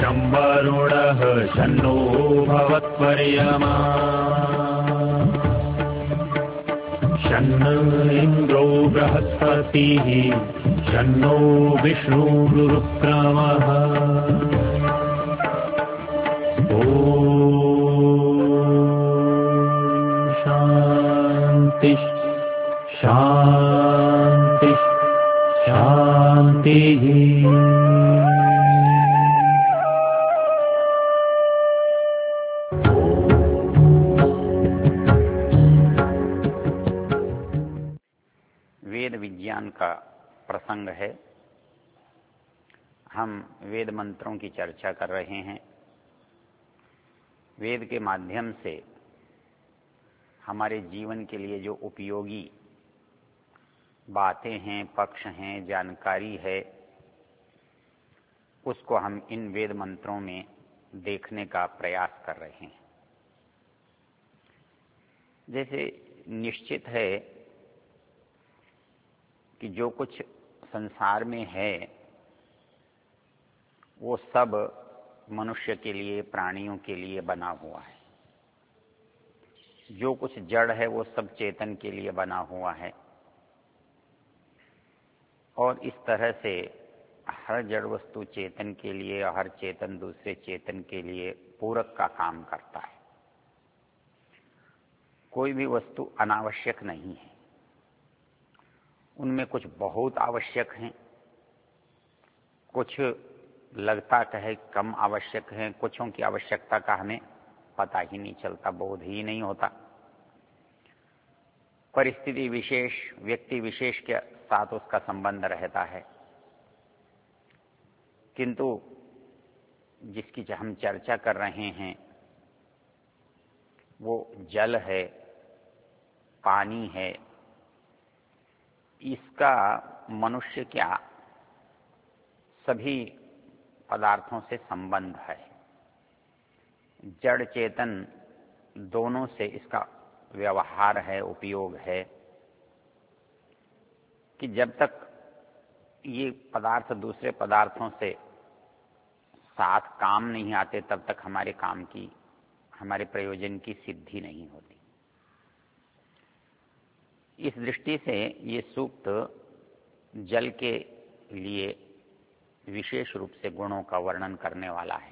शं वरुणः शन्नो भवत्वर्यमा शन्न इन्द्रो बृहस्पतिः शन्नो विष्णुरुक्रमः ॐ शान्ति शान्ति शान्तिः। वेद विज्ञान का प्रसंग है। हम वेद मंत्रों की चर्चा कर रहे हैं। वेद के माध्यम से हमारे जीवन के लिए जो उपयोगी बातें हैं, पक्ष हैं, जानकारी है, उसको हम इन वेद मंत्रों में देखने का प्रयास कर रहे हैं। जैसे निश्चित है कि जो कुछ संसार में है वो सब मनुष्य के लिए, प्राणियों के लिए बना हुआ है। जो कुछ जड़ है वो सब चेतन के लिए बना हुआ है। और इस तरह से हर जड़ वस्तु चेतन के लिए, हर चेतन दूसरे चेतन के लिए पूरक का काम करता है। कोई भी वस्तु अनावश्यक नहीं है। उनमें कुछ बहुत आवश्यक हैं, कुछ लगता कहे कम आवश्यक हैं, कुछों की आवश्यकता का हमें पता ही नहीं चलता, बोध ही नहीं होता। परिस्थिति विशेष, व्यक्ति विशेष के साथ उसका संबंध रहता है। किंतु जिसकी हम चर्चा कर रहे हैं वो जल है, पानी है। इसका मनुष्य क्या सभी पदार्थों से संबंध है। जड़ चेतन दोनों से इसका व्यवहार है, उपयोग है कि जब तक ये पदार्थ दूसरे पदार्थों से साथ काम नहीं आते तब तक हमारे काम की, हमारे प्रयोजन की सिद्धि नहीं होती। इस दृष्टि से ये सूक्त जल के लिए विशेष रूप से गुणों का वर्णन करने वाला है।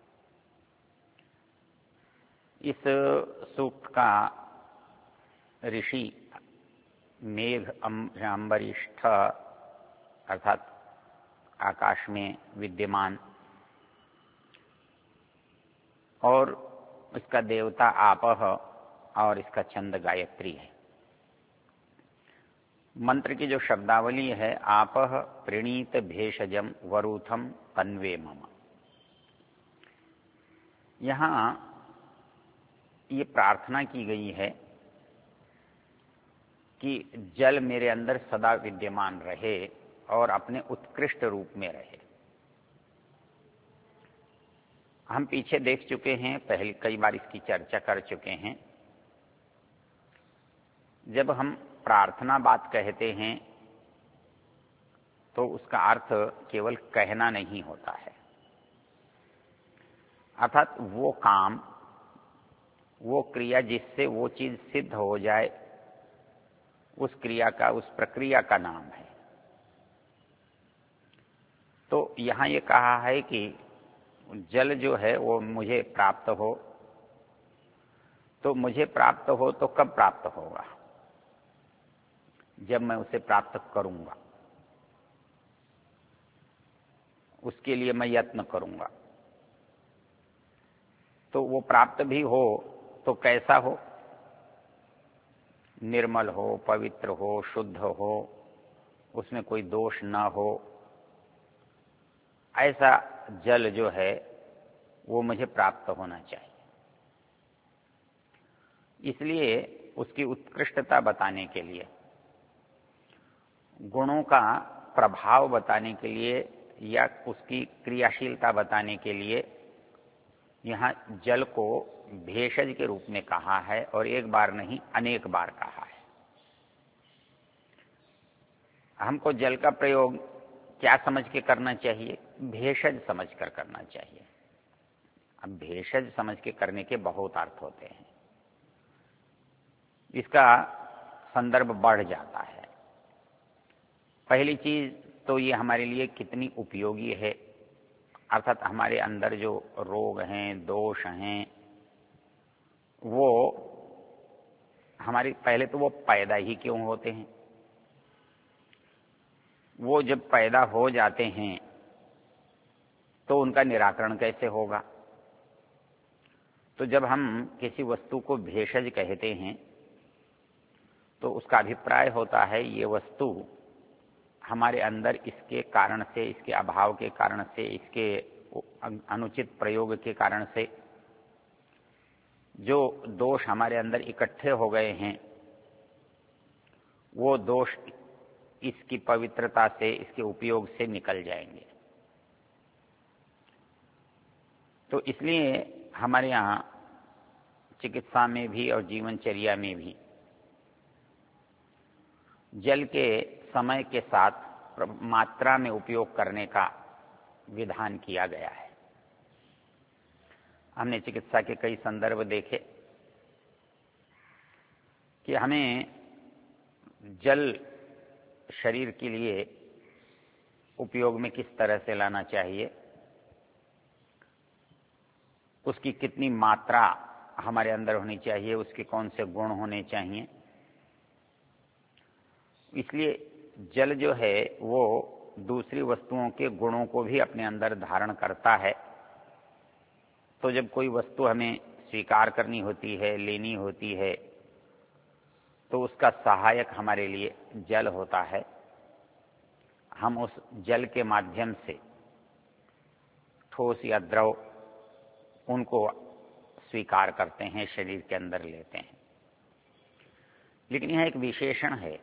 इस सूक्त का ऋषि मेघ अम्बरिष्ठ अर्थात आकाश में विद्यमान और इसका देवता आपः और इसका छंद गायत्री है। मंत्र की जो शब्दावली है, आपः प्रणीत भेषजम वरूथम तन्वे मम। यहां ये प्रार्थना की गई है कि जल मेरे अंदर सदा विद्यमान रहे और अपने उत्कृष्ट रूप में रहे। हम पीछे देख चुके हैं, पहले कई बार इसकी चर्चा कर चुके हैं। जब हम प्रार्थना बात कहते हैं तो उसका अर्थ केवल कहना नहीं होता है। अर्थात वो काम, वो क्रिया जिससे वो चीज सिद्ध हो जाए, उस क्रिया का, उस प्रक्रिया का नाम है। तो यहां ये कहा है कि जल जो है वो मुझे प्राप्त हो, तो मुझे प्राप्त हो तो कब प्राप्त होगा? जब मैं उसे प्राप्त करूंगा, उसके लिए मैं यत्न करूंगा। तो वो प्राप्त भी हो तो कैसा हो? निर्मल हो, पवित्र हो, शुद्ध हो, उसमें कोई दोष न हो, ऐसा जल जो है वो मुझे प्राप्त होना चाहिए। इसलिए उसकी उत्कृष्टता बताने के लिए, गुणों का प्रभाव बताने के लिए या उसकी क्रियाशीलता बताने के लिए यहाँ जल को भेषज के रूप में कहा है और एक बार नहीं अनेक बार कहा है। हमको जल का प्रयोग क्या समझ के करना चाहिए? भेषज समझ कर करना चाहिए। अब भेषज समझ के करने के बहुत अर्थ होते हैं, इसका संदर्भ बढ़ जाता है। पहली चीज तो ये हमारे लिए कितनी उपयोगी है, अर्थात हमारे अंदर जो रोग हैं, दोष हैं, वो हमारी पहले तो वो पैदा ही क्यों होते हैं, वो जब पैदा हो जाते हैं तो उनका निराकरण कैसे होगा। तो जब हम किसी वस्तु को भेषज कहते हैं तो उसका अभिप्राय होता है ये वस्तु हमारे अंदर इसके कारण से, इसके अभाव के कारण से, इसके अनुचित प्रयोग के कारण से जो दोष हमारे अंदर इकट्ठे हो गए हैं, वो दोष इसकी पवित्रता से, इसके उपयोग से निकल जाएंगे। तो इसलिए हमारे यहाँ चिकित्सा में भी और जीवनचर्या में भी जल के समय के साथ मात्रा में उपयोग करने का विधान किया गया है। हमने चिकित्सा के कई संदर्भ देखे कि हमें जल शरीर के लिए उपयोग में किस तरह से लाना चाहिए, उसकी कितनी मात्रा हमारे अंदर होनी चाहिए, उसके कौन से गुण होने चाहिए। इसलिए जल जो है वो दूसरी वस्तुओं के गुणों को भी अपने अंदर धारण करता है। तो जब कोई वस्तु हमें स्वीकार करनी होती है, लेनी होती है, तो उसका सहायक हमारे लिए जल होता है। हम उस जल के माध्यम से ठोस या द्रव उनको स्वीकार करते हैं, शरीर के अंदर लेते हैं। लेकिन यह एक विशेषण है,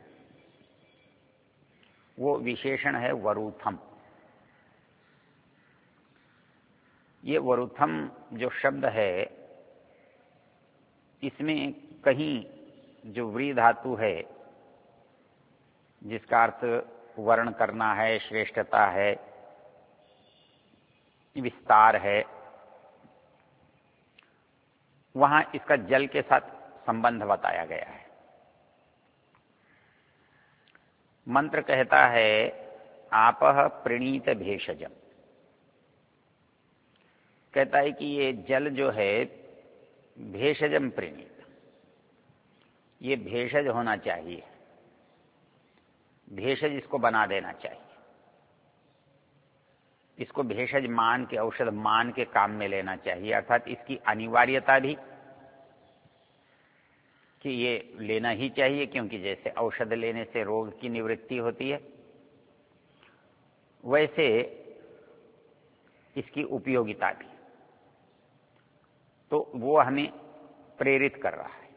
वो विशेषण है वरूथम। ये वरूथम जो शब्द है, इसमें कहीं जो व्री धातु है, जिसका अर्थ वर्ण करना है, श्रेष्ठता है, विस्तार है, वहां इसका जल के साथ संबंध बताया गया है। मंत्र कहता है आपह प्रणीत भेषजम, कहता है कि ये जल जो है भेषजम प्रणीत, ये भेषज होना चाहिए, भेषज इसको बना देना चाहिए, इसको भेषज मान के, औषध मान के काम में लेना चाहिए। अर्थात इसकी अनिवार्यता भी कि ये लेना ही चाहिए, क्योंकि जैसे औषध लेने से रोग की निवृत्ति होती है, वैसे इसकी उपयोगिता भी, तो वो हमें प्रेरित कर रहा है।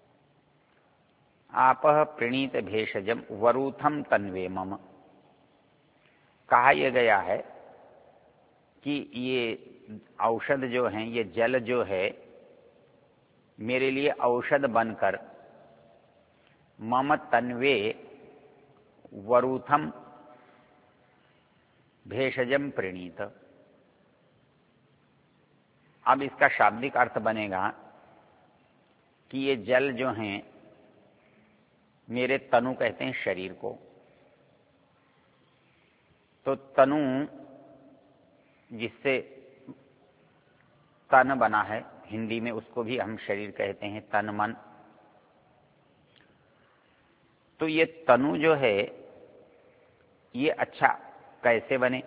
आपह प्रणीत भेषजम वरूथम तन्वे मम, कहा यह गया है कि ये औषध जो हैं, ये जल जो है मेरे लिए औषध बनकर मम तन्वे वरूथम भेषजम प्रणीत। अब इसका शाब्दिक अर्थ बनेगा कि ये जल जो हैं मेरे तनु, कहते हैं शरीर को, तो तनु जिससे तन बना है, हिंदी में उसको भी हम शरीर कहते हैं, तन मन। तो ये तनु जो है ये अच्छा कैसे बने,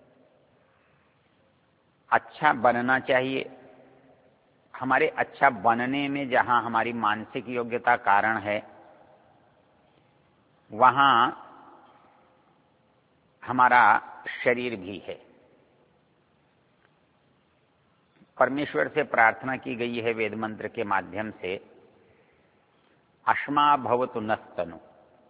अच्छा बनना चाहिए। हमारे अच्छा बनने में जहां हमारी मानसिक योग्यता कारण है, वहां हमारा शरीर भी है। परमेश्वर से प्रार्थना की गई है वेद मंत्र के माध्यम से, अश्मा भवतु नस्तनु।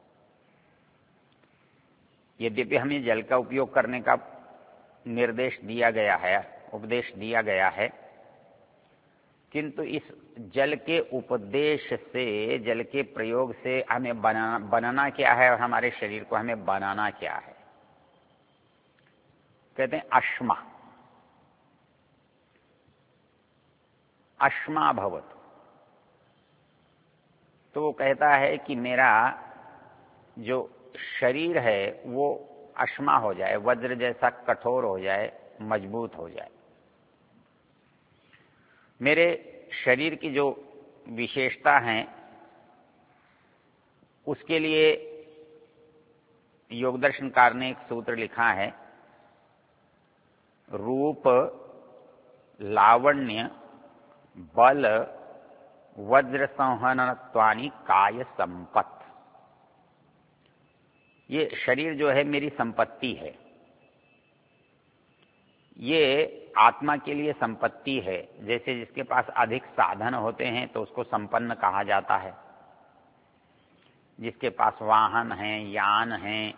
यद्यपि हमें जल का उपयोग करने का निर्देश दिया गया है, उपदेश दिया गया है, किंतु इस जल के उपदेश से, जल के प्रयोग से हमें बनाना क्या है और हमारे शरीर को हमें बनाना क्या है। कहते हैं अश्मा, अश्मा भवतु। तो वो कहता है कि मेरा जो शरीर है वो अश्मा हो जाए, वज्र जैसा कठोर हो जाए, मजबूत हो जाए। मेरे शरीर की जो विशेषता हैं उसके लिए योग दर्शनकार ने एक सूत्र लिखा है, रूप, लावण्य, बल, वज्र संहनत्वानि काय संपत्त। ये शरीर जो है मेरी संपत्ति है, ये आत्मा के लिए संपत्ति है। जैसे जिसके पास अधिक साधन होते हैं तो उसको संपन्न कहा जाता है। जिसके पास वाहन हैं, यान हैं,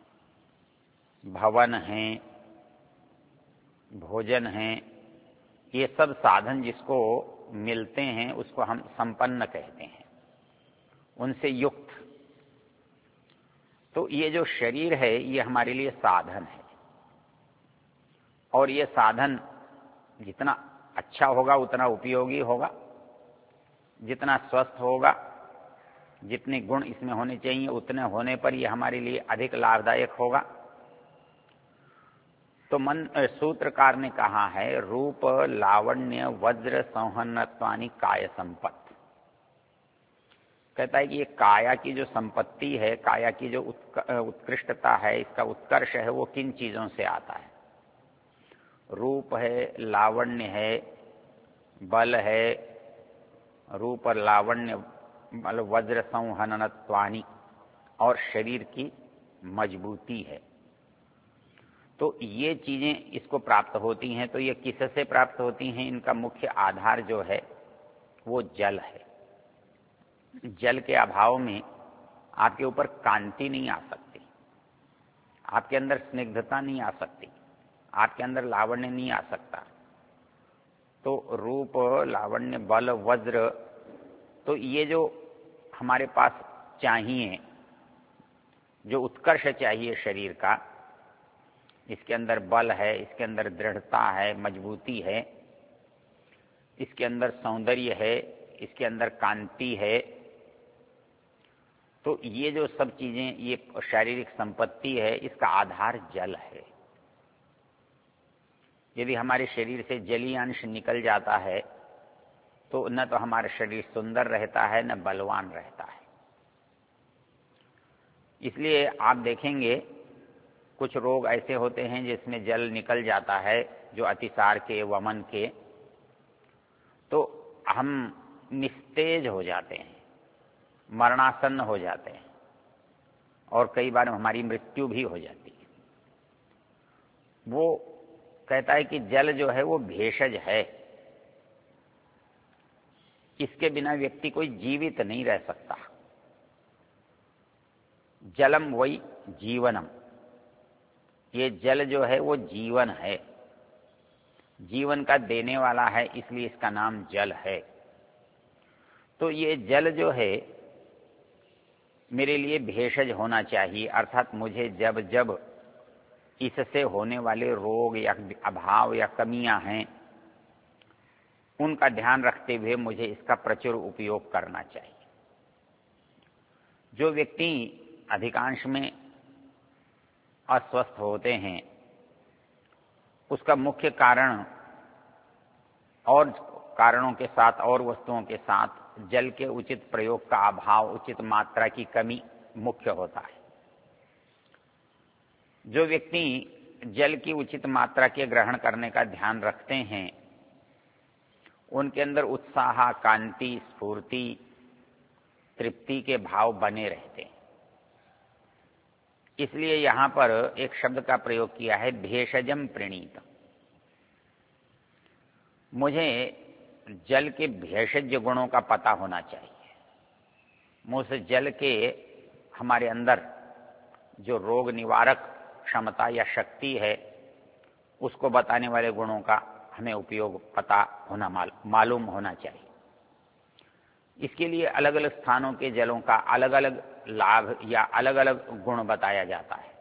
भवन हैं, भोजन हैं, ये सब साधन जिसको मिलते हैं उसको हम संपन्न कहते हैं, उनसे युक्त। तो ये जो शरीर है ये हमारे लिए साधन है, और ये साधन जितना अच्छा होगा उतना उपयोगी होगा, जितना स्वस्थ होगा, जितने गुण इसमें होने चाहिए उतने होने पर ये हमारे लिए अधिक लाभदायक होगा। तो सूत्रकार ने कहा है, रूप, लावण्य, वज्र संहनत्वानि काय संपत्त। कहता है कि ये काया की जो संपत्ति है, काया की जो उत्कृष्टता है, इसका उत्कर्ष है, वो किन चीजों से आता है? रूप है, लावण्य है, बल है, रूप और लावण्य, मतलब वज्र संहनत्वानि, और शरीर की मजबूती है। तो ये चीजें इसको प्राप्त होती हैं। तो ये किससे प्राप्त होती हैं? इनका मुख्य आधार जो है वो जल है। जल के अभाव में आपके ऊपर कांति नहीं आ सकती, आपके अंदर स्निग्धता नहीं आ सकती, आपके अंदर लावण्य नहीं आ सकता। तो रूप, लावण्य, बल, वज्र, तो ये जो हमारे पास चाहिए, जो उत्कर्ष चाहिए शरीर का, इसके अंदर बल है, इसके अंदर दृढ़ता है, मजबूती है, इसके अंदर सौंदर्य है, इसके अंदर कांति है। तो ये जो सब चीजें, ये शारीरिक संपत्ति है, इसका आधार जल है। यदि हमारे शरीर से जलीय अंश निकल जाता है तो न तो हमारा शरीर सुंदर रहता है, न बलवान रहता है। इसलिए आप देखेंगे कुछ रोग ऐसे होते हैं जिसमें जल निकल जाता है, जो अतिसार के, वमन के, तो हम निस्तेज हो जाते हैं, मरणासन्न हो जाते हैं, और कई बार हमारी मृत्यु भी हो जाती है। वो कहता है कि जल जो है वो भेषज है, इसके बिना व्यक्ति कोई जीवित नहीं रह सकता। जलम वही जीवनम, ये जल जो है वो जीवन है, जीवन का देने वाला है, इसलिए इसका नाम जल है। तो ये जल जो है मेरे लिए भेषज होना चाहिए, अर्थात मुझे जब जब इससे होने वाले रोग या अभाव या कमियां हैं उनका ध्यान रखते हुए मुझे इसका प्रचुर उपयोग करना चाहिए। जो व्यक्ति अधिकांश में अस्वस्थ होते हैं उसका मुख्य कारण और कारणों के साथ और वस्तुओं के साथ जल के उचित प्रयोग का अभाव, उचित मात्रा की कमी मुख्य होता है। जो व्यक्ति जल की उचित मात्रा के ग्रहण करने का ध्यान रखते हैं उनके अंदर उत्साह, कांति, स्फूर्ति, तृप्ति के भाव बने रहते हैं। इसलिए यहां पर एक शब्द का प्रयोग किया है, भेषजम प्रणीत। मुझे जल के भेषज गुणों का पता होना चाहिए। मुझे जल के हमारे अंदर जो रोग निवारक क्षमता या शक्ति है उसको बताने वाले गुणों का हमें उपयोग पता होना, मालूम होना चाहिए। इसके लिए अलग अलग स्थानों के जलों का अलग अलग लाभ या अलग अलग गुण बताया जाता है।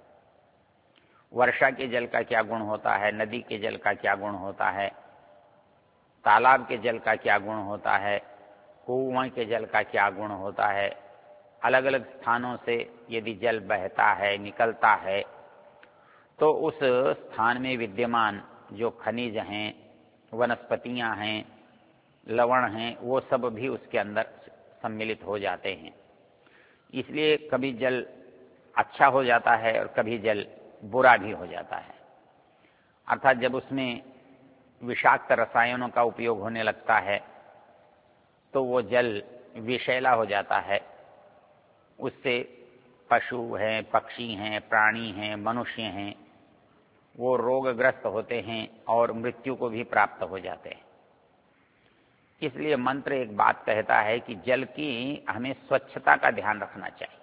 वर्षा के जल का क्या गुण होता है, नदी के जल का क्या गुण होता है, तालाब के जल का क्या गुण होता है, कुआं के जल का क्या गुण होता है, अलग अलग स्थानों से यदि जल बहता है, निकलता है, तो उस स्थान में विद्यमान जो खनिज हैं, वनस्पतियां हैं, लवण हैं, वो सब भी उसके अंदर सम्मिलित हो जाते हैं। इसलिए कभी जल अच्छा हो जाता है और कभी जल बुरा भी हो जाता है। अर्थात जब उसमें विषाक्त रसायनों का उपयोग होने लगता है तो वो जल विषैला हो जाता है। उससे पशु हैं, पक्षी हैं, प्राणी हैं, मनुष्य हैं, वो रोगग्रस्त होते हैं और मृत्यु को भी प्राप्त हो जाते हैं। इसलिए मंत्र एक बात कहता है कि जल की हमें स्वच्छता का ध्यान रखना चाहिए।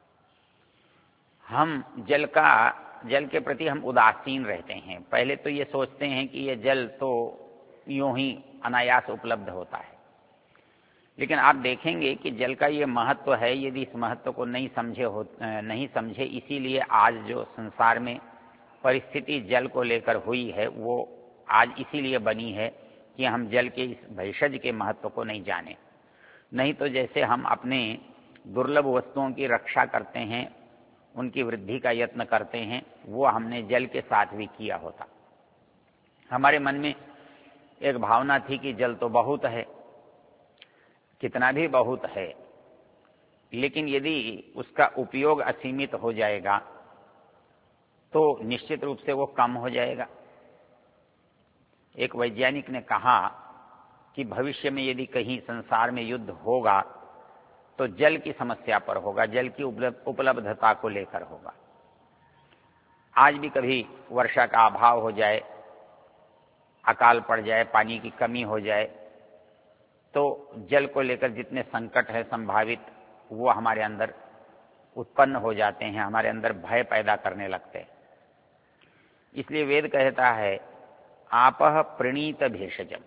हम जल के प्रति हम उदासीन रहते हैं। पहले तो ये सोचते हैं कि ये जल तो यूं ही अनायास उपलब्ध होता है, लेकिन आप देखेंगे कि जल का ये महत्व है। यदि इस महत्व को नहीं समझे, इसीलिए आज जो संसार में परिस्थिति जल को लेकर हुई है वो आज इसीलिए बनी है कि हम जल के इस भेषज के महत्व को नहीं जाने। नहीं तो जैसे हम अपने दुर्लभ वस्तुओं की रक्षा करते हैं, उनकी वृद्धि का यत्न करते हैं, वो हमने जल के साथ भी किया होता। हमारे मन में एक भावना थी कि जल तो बहुत है, कितना भी बहुत है, लेकिन यदि उसका उपयोग असीमित हो जाएगा तो निश्चित रूप से वो कम हो जाएगा। एक वैज्ञानिक ने कहा कि भविष्य में यदि कहीं संसार में युद्ध होगा तो जल की समस्या पर होगा, जल की उपलब्धता को लेकर होगा। आज भी कभी वर्षा का अभाव हो जाए, अकाल पड़ जाए, पानी की कमी हो जाए, तो जल को लेकर जितने संकट है संभावित, वो हमारे अंदर उत्पन्न हो जाते हैं, हमारे अंदर भय पैदा करने लगते हैं। इसलिए वेद कहता है आपह प्रणीत भेषजम,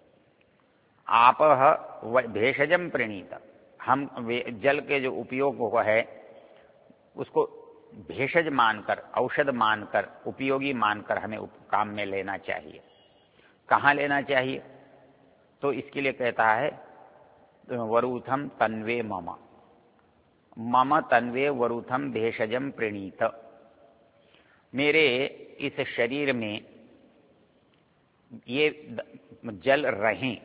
आपह भेषजम प्रणीत। हम जल के जो उपयोग है उसको भेषज मानकर, औषध मानकर, उपयोगी मानकर हमें काम में लेना चाहिए। कहाँ लेना चाहिए? तो इसके लिए कहता है वरूथम तन्वे मम, मम तन्वे वरूथम भेषजम प्रणीत। मेरे इस शरीर में ये जल रहें।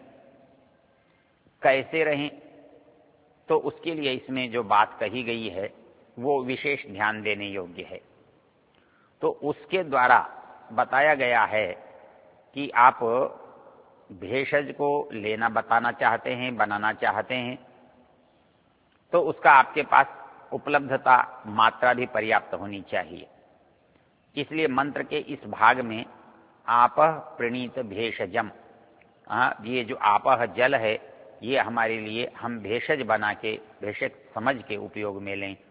कैसे रहें? तो उसके लिए इसमें जो बात कही गई है वो विशेष ध्यान देने योग्य है। तो उसके द्वारा बताया गया है कि आप भेषज को लेना बताना चाहते हैं, बनाना चाहते हैं, तो उसका आपके पास उपलब्धता, मात्रा भी पर्याप्त होनी चाहिए। इसलिए मंत्र के इस भाग में आपह प्रणीत भेषजम, ये जो आपह जल है ये हमारे लिए हम भेषज बना के, भेषज समझ के उपयोग में लें।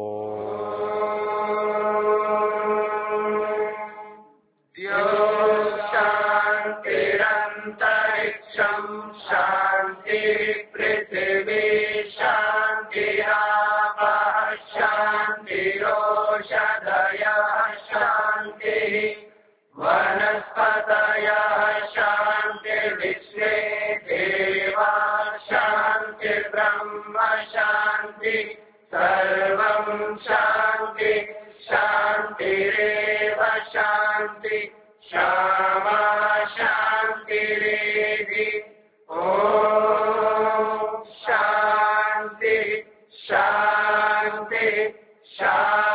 शांतिरंतरिक्षम शांति पृथ्वी शांतिरापः शांतिरोषधयः शांति वनस्पतयः शांतिर्विश्वे देवा शांति ब्रह्म शांति सर्वं शांति शांतिरेव शांति क्षमा शांतिरेधि। ओम शांति शांति शांति।